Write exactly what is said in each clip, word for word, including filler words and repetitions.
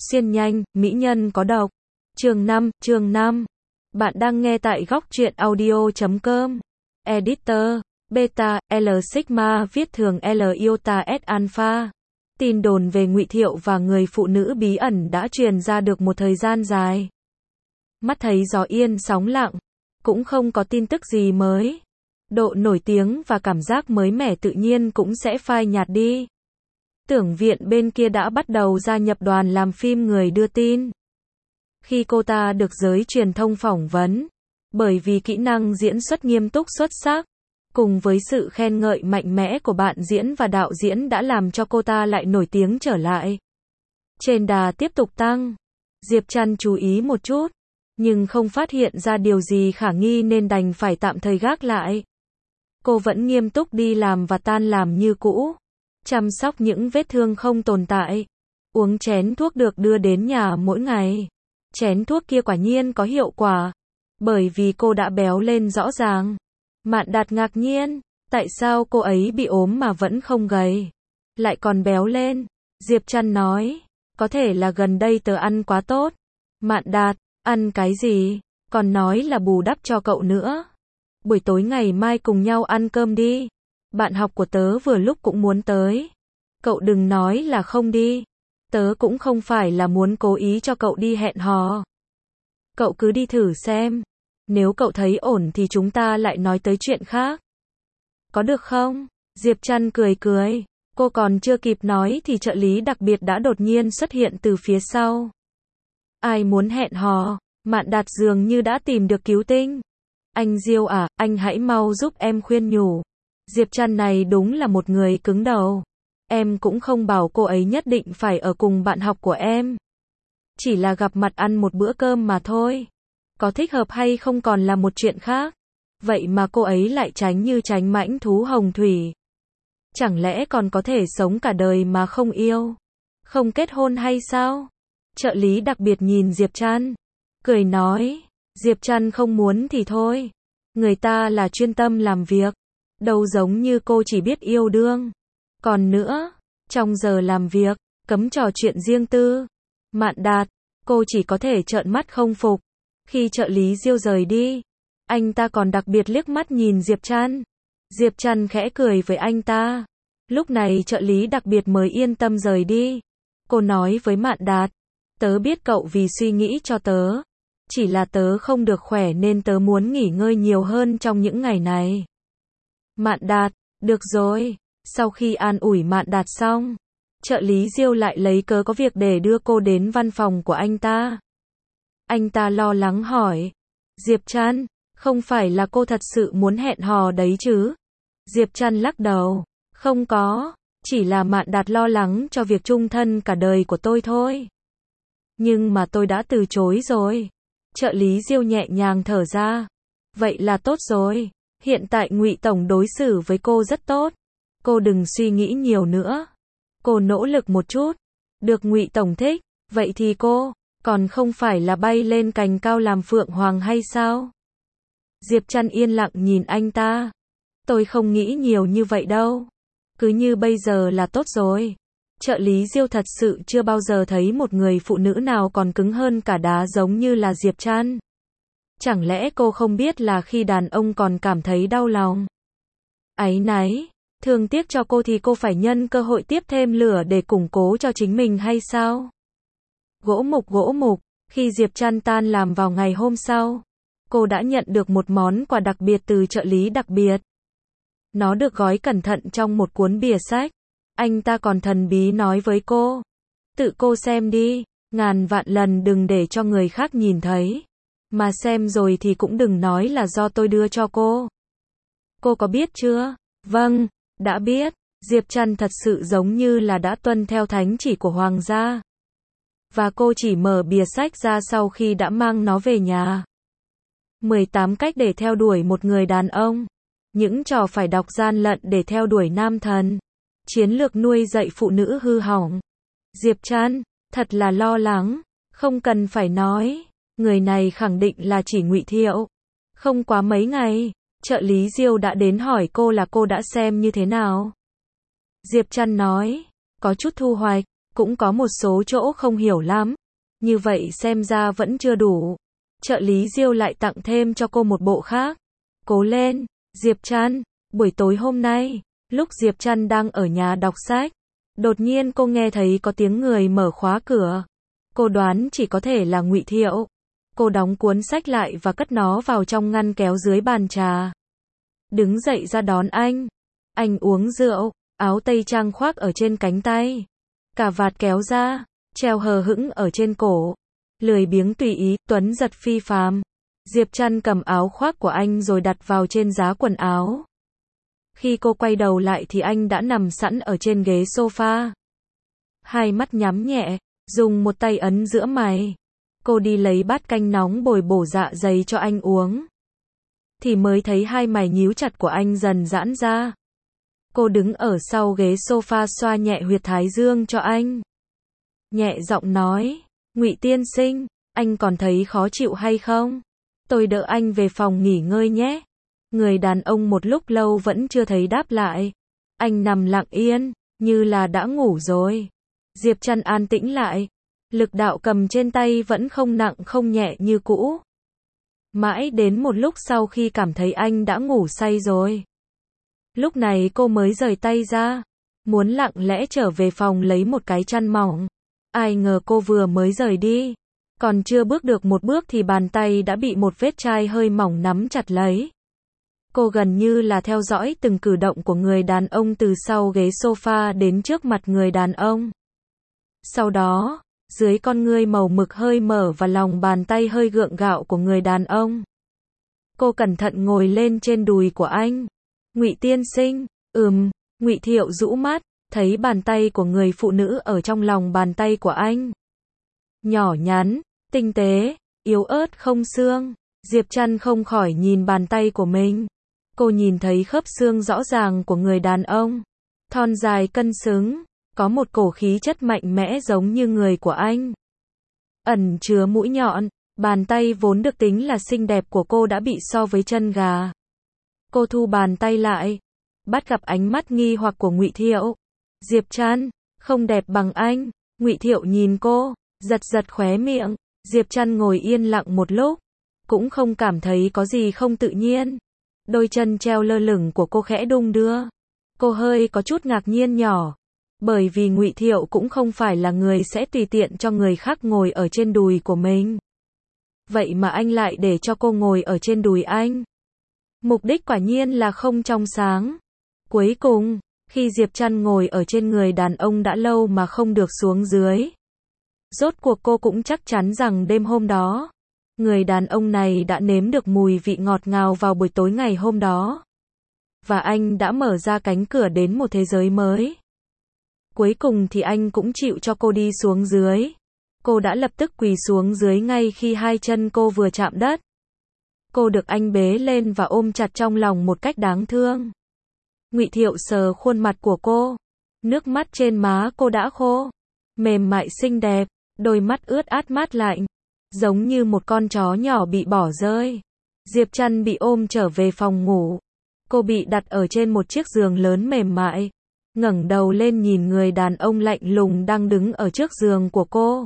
Xuyên nhanh, mỹ nhân có độc. Chương năm, chương năm. Bạn đang nghe tại góc truyện audio chấm com. Editor, Beta, L Sigma viết thường L Iota S Alpha. Tin đồn về Ngụy Thiệu và người phụ nữ bí ẩn đã truyền ra được một thời gian dài. Mắt thấy gió yên sóng lặng, cũng không có tin tức gì mới. Độ nổi tiếng và cảm giác mới mẻ tự nhiên cũng sẽ phai nhạt đi. Tưởng Viện bên kia đã bắt đầu gia nhập đoàn làm phim người đưa tin. Khi cô ta được giới truyền thông phỏng vấn, bởi vì kỹ năng diễn xuất nghiêm túc xuất sắc, cùng với sự khen ngợi mạnh mẽ của bạn diễn và đạo diễn đã làm cho cô ta lại nổi tiếng trở lại. Trên đà tiếp tục tăng, Diệp Trăn chú ý một chút, nhưng không phát hiện ra điều gì khả nghi nên đành phải tạm thời gác lại. Cô vẫn nghiêm túc đi làm và tan làm như cũ, chăm sóc những vết thương không tồn tại, uống chén thuốc được đưa đến nhà mỗi ngày. Chén thuốc kia quả nhiên có hiệu quả, bởi vì cô đã béo lên rõ ràng. Mạn Đạt ngạc nhiên, tại sao cô ấy bị ốm mà vẫn không gầy, lại còn béo lên. Diệp Trăn nói, có thể là gần đây tớ ăn quá tốt. Mạn Đạt, ăn cái gì, còn nói là bù đắp cho cậu nữa. Buổi tối ngày mai cùng nhau ăn cơm đi. Bạn học của tớ vừa lúc cũng muốn tới. Cậu đừng nói là không đi. Tớ cũng không phải là muốn cố ý cho cậu đi hẹn hò. Cậu cứ đi thử xem. Nếu cậu thấy ổn thì chúng ta lại nói tới chuyện khác. Có được không? Diệp Trăn cười cười. Cô còn chưa kịp nói thì trợ lý đặc biệt đã đột nhiên xuất hiện từ phía sau. Ai muốn hẹn hò? Mạn Đạt dường như đã tìm được cứu tinh. Anh Diêu à, anh hãy mau giúp em khuyên nhủ. Diệp Trăn này đúng là một người cứng đầu. Em cũng không bảo cô ấy nhất định phải ở cùng bạn học của em. Chỉ là gặp mặt ăn một bữa cơm mà thôi. Có thích hợp hay không còn là một chuyện khác. Vậy mà cô ấy lại tránh như tránh mãnh thú hồng thủy. Chẳng lẽ còn có thể sống cả đời mà không yêu, không kết hôn hay sao? Trợ lý đặc biệt nhìn Diệp Trăn, cười nói, Diệp Trăn không muốn thì thôi. Người ta là chuyên tâm làm việc, đâu giống như cô chỉ biết yêu đương. Còn nữa, trong giờ làm việc, cấm trò chuyện riêng tư. Mạn Đạt, cô chỉ có thể trợn mắt không phục. Khi trợ lý Diêu rời đi, anh ta còn đặc biệt liếc mắt nhìn Diệp Trăn. Diệp Trăn khẽ cười với anh ta. Lúc này trợ lý đặc biệt mới yên tâm rời đi. Cô nói với Mạn Đạt, tớ biết cậu vì suy nghĩ cho tớ. Chỉ là tớ không được khỏe nên tớ muốn nghỉ ngơi nhiều hơn trong những ngày này. Mạn Đạt, được rồi. Sau khi an ủi Mạn Đạt xong, trợ lý Diêu lại lấy cớ có việc để đưa cô đến văn phòng của anh ta. Anh ta lo lắng hỏi, Diệp Trăn, không phải là cô thật sự muốn hẹn hò đấy chứ? Diệp Trăn lắc đầu, không có, chỉ là Mạn Đạt lo lắng cho việc chung thân cả đời của tôi thôi. Nhưng mà tôi đã từ chối rồi. Trợ lý Diêu nhẹ nhàng thở ra. Vậy là tốt rồi, hiện tại Ngụy Tổng đối xử với cô rất tốt. Cô đừng suy nghĩ nhiều nữa. Cô nỗ lực một chút. Được Ngụy Tổng thích, vậy thì cô còn không phải là bay lên cành cao làm phượng hoàng hay sao? Diệp Trăn yên lặng nhìn anh ta. Tôi không nghĩ nhiều như vậy đâu. Cứ như bây giờ là tốt rồi. Trợ lý Diêu thật sự chưa bao giờ thấy một người phụ nữ nào còn cứng hơn cả đá giống như là Diệp Trăn. Chẳng lẽ cô không biết là khi đàn ông còn cảm thấy đau lòng, áy náy, thương tiếc cho cô thì cô phải nhân cơ hội tiếp thêm lửa để củng cố cho chính mình hay sao? Gỗ mục gỗ mục, khi Diệp Trăn tan làm vào ngày hôm sau, cô đã nhận được một món quà đặc biệt từ trợ lý đặc biệt. Nó được gói cẩn thận trong một cuốn bìa sách. Anh ta còn thần bí nói với cô, tự cô xem đi, ngàn vạn lần đừng để cho người khác nhìn thấy. Mà xem rồi thì cũng đừng nói là do tôi đưa cho cô. Cô có biết chưa? Vâng, đã biết. Diệp Trăn thật sự giống như là đã tuân theo thánh chỉ của hoàng gia. Và cô chỉ mở bìa sách ra sau khi đã mang nó về nhà. mười tám cách để theo đuổi một người đàn ông. Những trò phải đọc gian lận để theo đuổi nam thần. Chiến lược nuôi dạy phụ nữ hư hỏng. Diệp Trăn, thật là lo lắng. Không cần phải nói. Người này khẳng định là chỉ Ngụy Thiệu. Không quá mấy ngày, trợ lý Diêu đã đến hỏi cô là cô đã xem như thế nào. Diệp Trăn nói, có chút thu hoạch. cũng có một số chỗ không hiểu lắm. Như vậy xem ra vẫn chưa đủ. Trợ lý Diêu lại tặng thêm cho cô một bộ khác. Cố lên, Diệp Trăn. Buổi tối hôm nay, lúc Diệp Trăn đang ở nhà đọc sách, đột nhiên cô nghe thấy có tiếng người mở khóa cửa. Cô đoán chỉ có thể là Ngụy Thiệu. Cô đóng cuốn sách lại và cất nó vào trong ngăn kéo dưới bàn trà. Đứng dậy ra đón anh. Anh uống rượu, áo tây trang khoác ở trên cánh tay. Cà vạt kéo ra, treo hờ hững ở trên cổ. Lười biếng tùy ý, tuấn giật phi phàm. Diệp Trăn cầm áo khoác của anh rồi đặt vào trên giá quần áo. Khi cô quay đầu lại thì anh đã nằm sẵn ở trên ghế sofa. Hai mắt nhắm nhẹ, dùng một tay ấn giữa mày. Cô đi lấy bát canh nóng bồi bổ dạ dày cho anh uống. Thì mới thấy hai mày nhíu chặt của anh dần giãn ra. Cô đứng ở sau ghế sofa xoa nhẹ huyệt thái dương cho anh. Nhẹ giọng nói, Ngụy tiên sinh, anh còn thấy khó chịu hay không? Tôi đỡ anh về phòng nghỉ ngơi nhé. Người đàn ông một lúc lâu vẫn chưa thấy đáp lại. Anh nằm lặng yên, như là đã ngủ rồi. Diệp Trăn an tĩnh lại. Lực đạo cầm trên tay vẫn không nặng không nhẹ như cũ. Mãi đến một lúc sau khi cảm thấy anh đã ngủ say rồi. Lúc này cô mới rời tay ra. Muốn lặng lẽ trở về phòng lấy một cái chăn mỏng. Ai ngờ cô vừa mới rời đi. Còn chưa bước được một bước thì bàn tay đã bị một vết chai hơi mỏng nắm chặt lấy. Cô gần như là theo dõi từng cử động của người đàn ông từ sau ghế sofa đến trước mặt người đàn ông. Sau đó, dưới con ngươi màu mực hơi mở và lòng bàn tay hơi gượng gạo của người đàn ông, cô cẩn thận ngồi lên trên đùi của anh. Ngụy tiên sinh, ừm, Ngụy Thiệu rũ mắt, thấy bàn tay của người phụ nữ ở trong lòng bàn tay của anh. Nhỏ nhắn, tinh tế, yếu ớt không xương. Diệp Trăn không khỏi nhìn bàn tay của mình. Cô nhìn thấy khớp xương rõ ràng của người đàn ông. Thon dài cân xứng, có một cổ khí chất mạnh mẽ giống như người của anh. Ẩn chứa mũi nhọn, bàn tay vốn được tính là xinh đẹp của cô đã bị so với chân gà. Cô thu bàn tay lại, bắt gặp ánh mắt nghi hoặc của Ngụy Thiệu. Diệp Trăn, không đẹp bằng anh. Ngụy Thiệu nhìn cô, giật giật khóe miệng. Diệp Trăn ngồi yên lặng một lúc, cũng không cảm thấy có gì không tự nhiên. Đôi chân treo lơ lửng của cô khẽ đung đưa. Cô hơi có chút ngạc nhiên nhỏ, bởi vì Ngụy Thiệu cũng không phải là người sẽ tùy tiện cho người khác ngồi ở trên đùi của mình. Vậy mà anh lại để cho cô ngồi ở trên đùi anh. Mục đích quả nhiên là không trong sáng. Cuối cùng, khi Diệp Trăn ngồi ở trên người đàn ông đã lâu mà không được xuống dưới, rốt cuộc cô cũng chắc chắn rằng đêm hôm đó, người đàn ông này đã nếm được mùi vị ngọt ngào vào buổi tối ngày hôm đó. Và anh đã mở ra cánh cửa đến một thế giới mới. Cuối cùng thì anh cũng chịu cho cô đi xuống dưới. Cô đã lập tức quỳ xuống dưới ngay khi hai chân cô vừa chạm đất. Cô được anh bế lên và ôm chặt trong lòng một cách đáng thương. Ngụy Thiệu sờ khuôn mặt của cô. Nước mắt trên má cô đã khô. Mềm mại xinh đẹp, đôi mắt ướt át mát lạnh. Giống như một con chó nhỏ bị bỏ rơi. Diệp Trăn bị ôm trở về phòng ngủ. Cô bị đặt ở trên một chiếc giường lớn mềm mại. Ngẩng đầu lên nhìn người đàn ông lạnh lùng đang đứng ở trước giường của cô.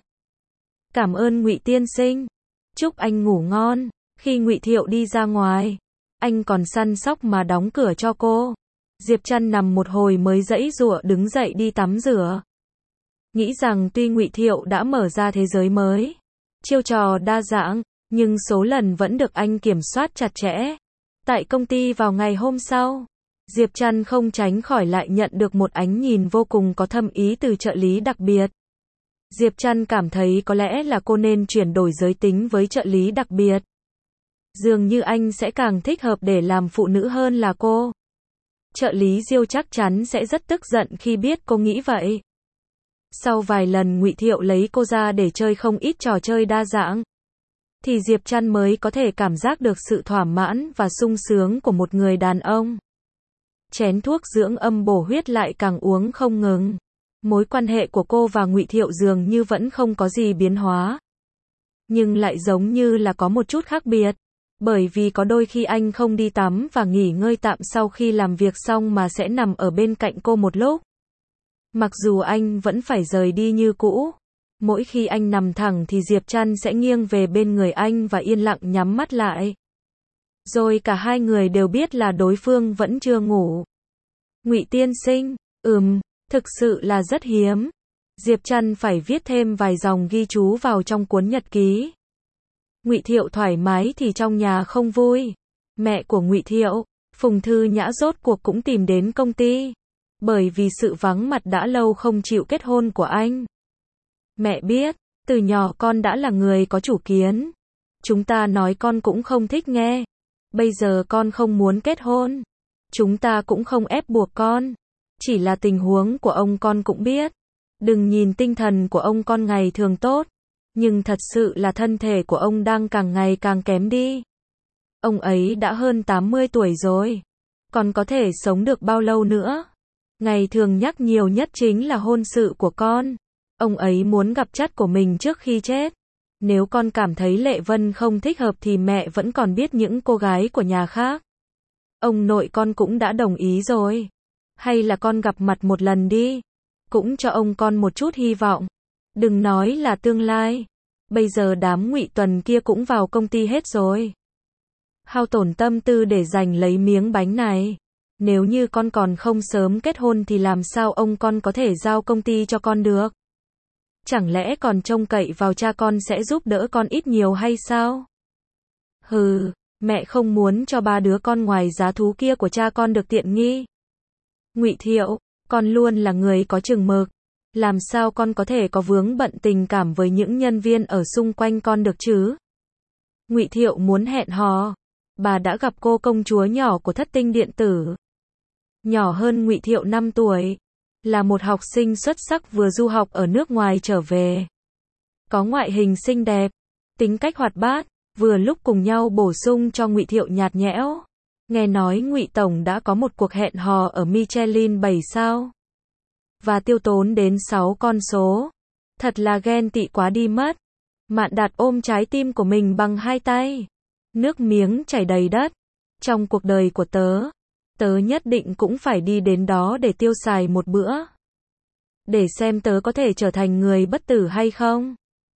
Cảm ơn Ngụy tiên sinh. Chúc anh ngủ ngon. Khi Ngụy Thiệu đi ra ngoài, anh còn săn sóc mà đóng cửa cho cô. Diệp Trăn nằm một hồi mới giãy giụa đứng dậy đi tắm rửa. Nghĩ rằng tuy Ngụy Thiệu đã mở ra thế giới mới, chiêu trò đa dạng, nhưng số lần vẫn được anh kiểm soát chặt chẽ. Tại công ty vào ngày hôm sau, Diệp Trăn không tránh khỏi lại nhận được một ánh nhìn vô cùng có thâm ý từ trợ lý đặc biệt. Diệp Trăn cảm thấy có lẽ là cô nên chuyển đổi giới tính với trợ lý đặc biệt. Dường như anh sẽ càng thích hợp để làm phụ nữ hơn là cô. Trợ lý Diêu chắc chắn sẽ rất tức giận khi biết cô nghĩ vậy. Sau vài lần Ngụy Thiệu lấy cô ra để chơi không ít trò chơi đa dạng, thì Diệp Trăn mới có thể cảm giác được sự thỏa mãn và sung sướng của một người đàn ông. Chén thuốc dưỡng âm bổ huyết lại càng uống không ngừng. Mối quan hệ của cô và Ngụy Thiệu dường như vẫn không có gì biến hóa, nhưng lại giống như là có một chút khác biệt. Bởi vì có đôi khi anh không đi tắm và nghỉ ngơi tạm sau khi làm việc xong mà sẽ nằm ở bên cạnh cô một lúc. Mặc dù anh vẫn phải rời đi như cũ. Mỗi khi anh nằm thẳng thì Diệp Trăn sẽ nghiêng về bên người anh và yên lặng nhắm mắt lại. Rồi cả hai người đều biết là đối phương vẫn chưa ngủ. Ngụy tiên sinh, ừm, thực sự là rất hiếm. Diệp Trăn phải viết thêm vài dòng ghi chú vào trong cuốn nhật ký. Ngụy Thiệu thoải mái thì trong nhà không vui. Mẹ của Ngụy Thiệu, Phùng Thư Nhã rốt cuộc cũng tìm đến công ty. Bởi vì sự vắng mặt đã lâu không chịu kết hôn của anh. Mẹ biết, từ nhỏ con đã là người có chủ kiến. Chúng ta nói con cũng không thích nghe. Bây giờ con không muốn kết hôn. Chúng ta cũng không ép buộc con. Chỉ là tình huống của ông con cũng biết. Đừng nhìn tinh thần của ông con ngày thường tốt. Nhưng thật sự là thân thể của ông đang càng ngày càng kém đi. Ông ấy đã hơn tám mươi tuổi rồi. Còn có thể sống được bao lâu nữa? Ngày thường nhắc nhiều nhất chính là hôn sự của con. Ông ấy muốn gặp chắt của mình trước khi chết. Nếu con cảm thấy Lệ Vân không thích hợp thì mẹ vẫn còn biết những cô gái của nhà khác. Ông nội con cũng đã đồng ý rồi. Hay là con gặp mặt một lần đi. Cũng cho ông con một chút hy vọng. Đừng nói là tương lai. Bây giờ đám Ngụy Tuần kia cũng vào công ty hết rồi. Hao tổn tâm tư để giành lấy miếng bánh này. Nếu như con còn không sớm kết hôn thì làm sao ông con có thể giao công ty cho con được? Chẳng lẽ còn trông cậy vào cha con sẽ giúp đỡ con ít nhiều hay sao? Hừ, mẹ không muốn cho ba đứa con ngoài giá thú kia của cha con được tiện nghi. Ngụy Thiệu, con luôn là người có chừng mực. Làm sao con có thể có vướng bận tình cảm với những nhân viên ở xung quanh con được chứ? Ngụy Thiệu muốn hẹn hò. Bà đã gặp cô công chúa nhỏ của Thất Tinh Điện Tử. Nhỏ hơn Ngụy Thiệu năm tuổi. Là một học sinh xuất sắc vừa du học ở nước ngoài trở về. Có ngoại hình xinh đẹp, tính cách hoạt bát, vừa lúc cùng nhau bổ sung cho Ngụy Thiệu nhạt nhẽo. Nghe nói Ngụy Tổng đã có một cuộc hẹn hò ở Michelin bảy sao. Và tiêu tốn đến sáu con số. Thật là ghen tị quá đi mất. Mạn Đạt ôm trái tim của mình bằng hai tay. Nước miếng chảy đầy đất. Trong cuộc đời của tớ, tớ nhất định cũng phải đi đến đó để tiêu xài một bữa. Để xem tớ có thể trở thành người bất tử hay không.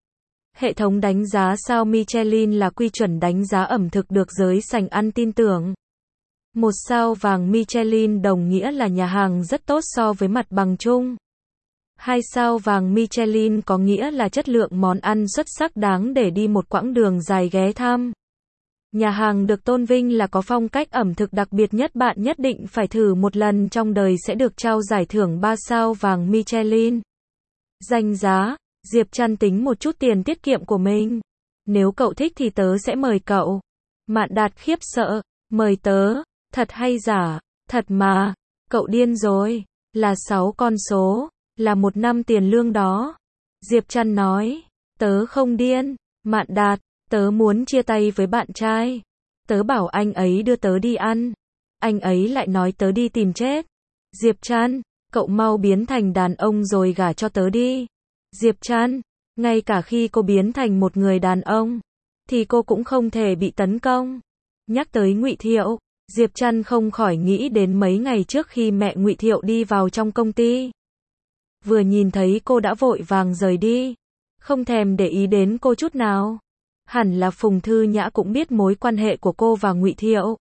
Hệ thống đánh giá sao Michelin là quy chuẩn đánh giá ẩm thực được giới sành ăn tin tưởng. Một sao vàng Michelin đồng nghĩa là nhà hàng rất tốt so với mặt bằng chung. Hai sao vàng Michelin có nghĩa là chất lượng món ăn xuất sắc đáng để đi một quãng đường dài ghé thăm. Nhà hàng được tôn vinh là có phong cách ẩm thực đặc biệt nhất, bạn nhất định phải thử một lần trong đời sẽ được trao giải thưởng ba sao vàng Michelin. Danh giá, Diệp Trăn tính một chút tiền tiết kiệm của mình. Nếu cậu thích thì tớ sẽ mời cậu. Mạn Đạt khiếp sợ, mời tớ, thật hay giả, thật mà, cậu điên rồi, là sáu con số, là một năm tiền lương đó. Diệp Trăn nói, tớ không điên, Mạn Đạt. Tớ muốn chia tay với bạn trai. Tớ bảo anh ấy đưa tớ đi ăn. Anh ấy lại nói tớ đi tìm chết. Diệp Trăn, cậu mau biến thành đàn ông rồi gả cho tớ đi. Diệp Trăn, ngay cả khi cô biến thành một người đàn ông, thì cô cũng không thể bị tấn công. Nhắc tới Ngụy Thiệu, Diệp Trăn không khỏi nghĩ đến mấy ngày trước khi mẹ Ngụy Thiệu đi vào trong công ty. Vừa nhìn thấy cô đã vội vàng rời đi. Không thèm để ý đến cô chút nào. Hẳn là Phùng Thư Nhã cũng biết mối quan hệ của cô và Ngụy Thiệu.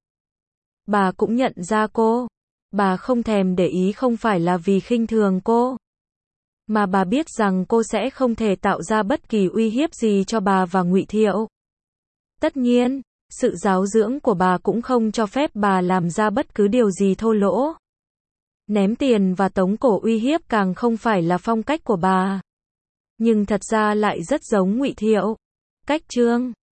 Bà cũng nhận ra cô. Bà không thèm để ý không phải là vì khinh thường cô. Mà bà biết rằng cô sẽ không thể tạo ra bất kỳ uy hiếp gì cho bà và Ngụy Thiệu. Tất nhiên, sự giáo dưỡng của bà cũng không cho phép bà làm ra bất cứ điều gì thô lỗ. Ném tiền và tống cổ uy hiếp càng không phải là phong cách của bà. Nhưng thật ra lại rất giống Ngụy Thiệu. Cách Trương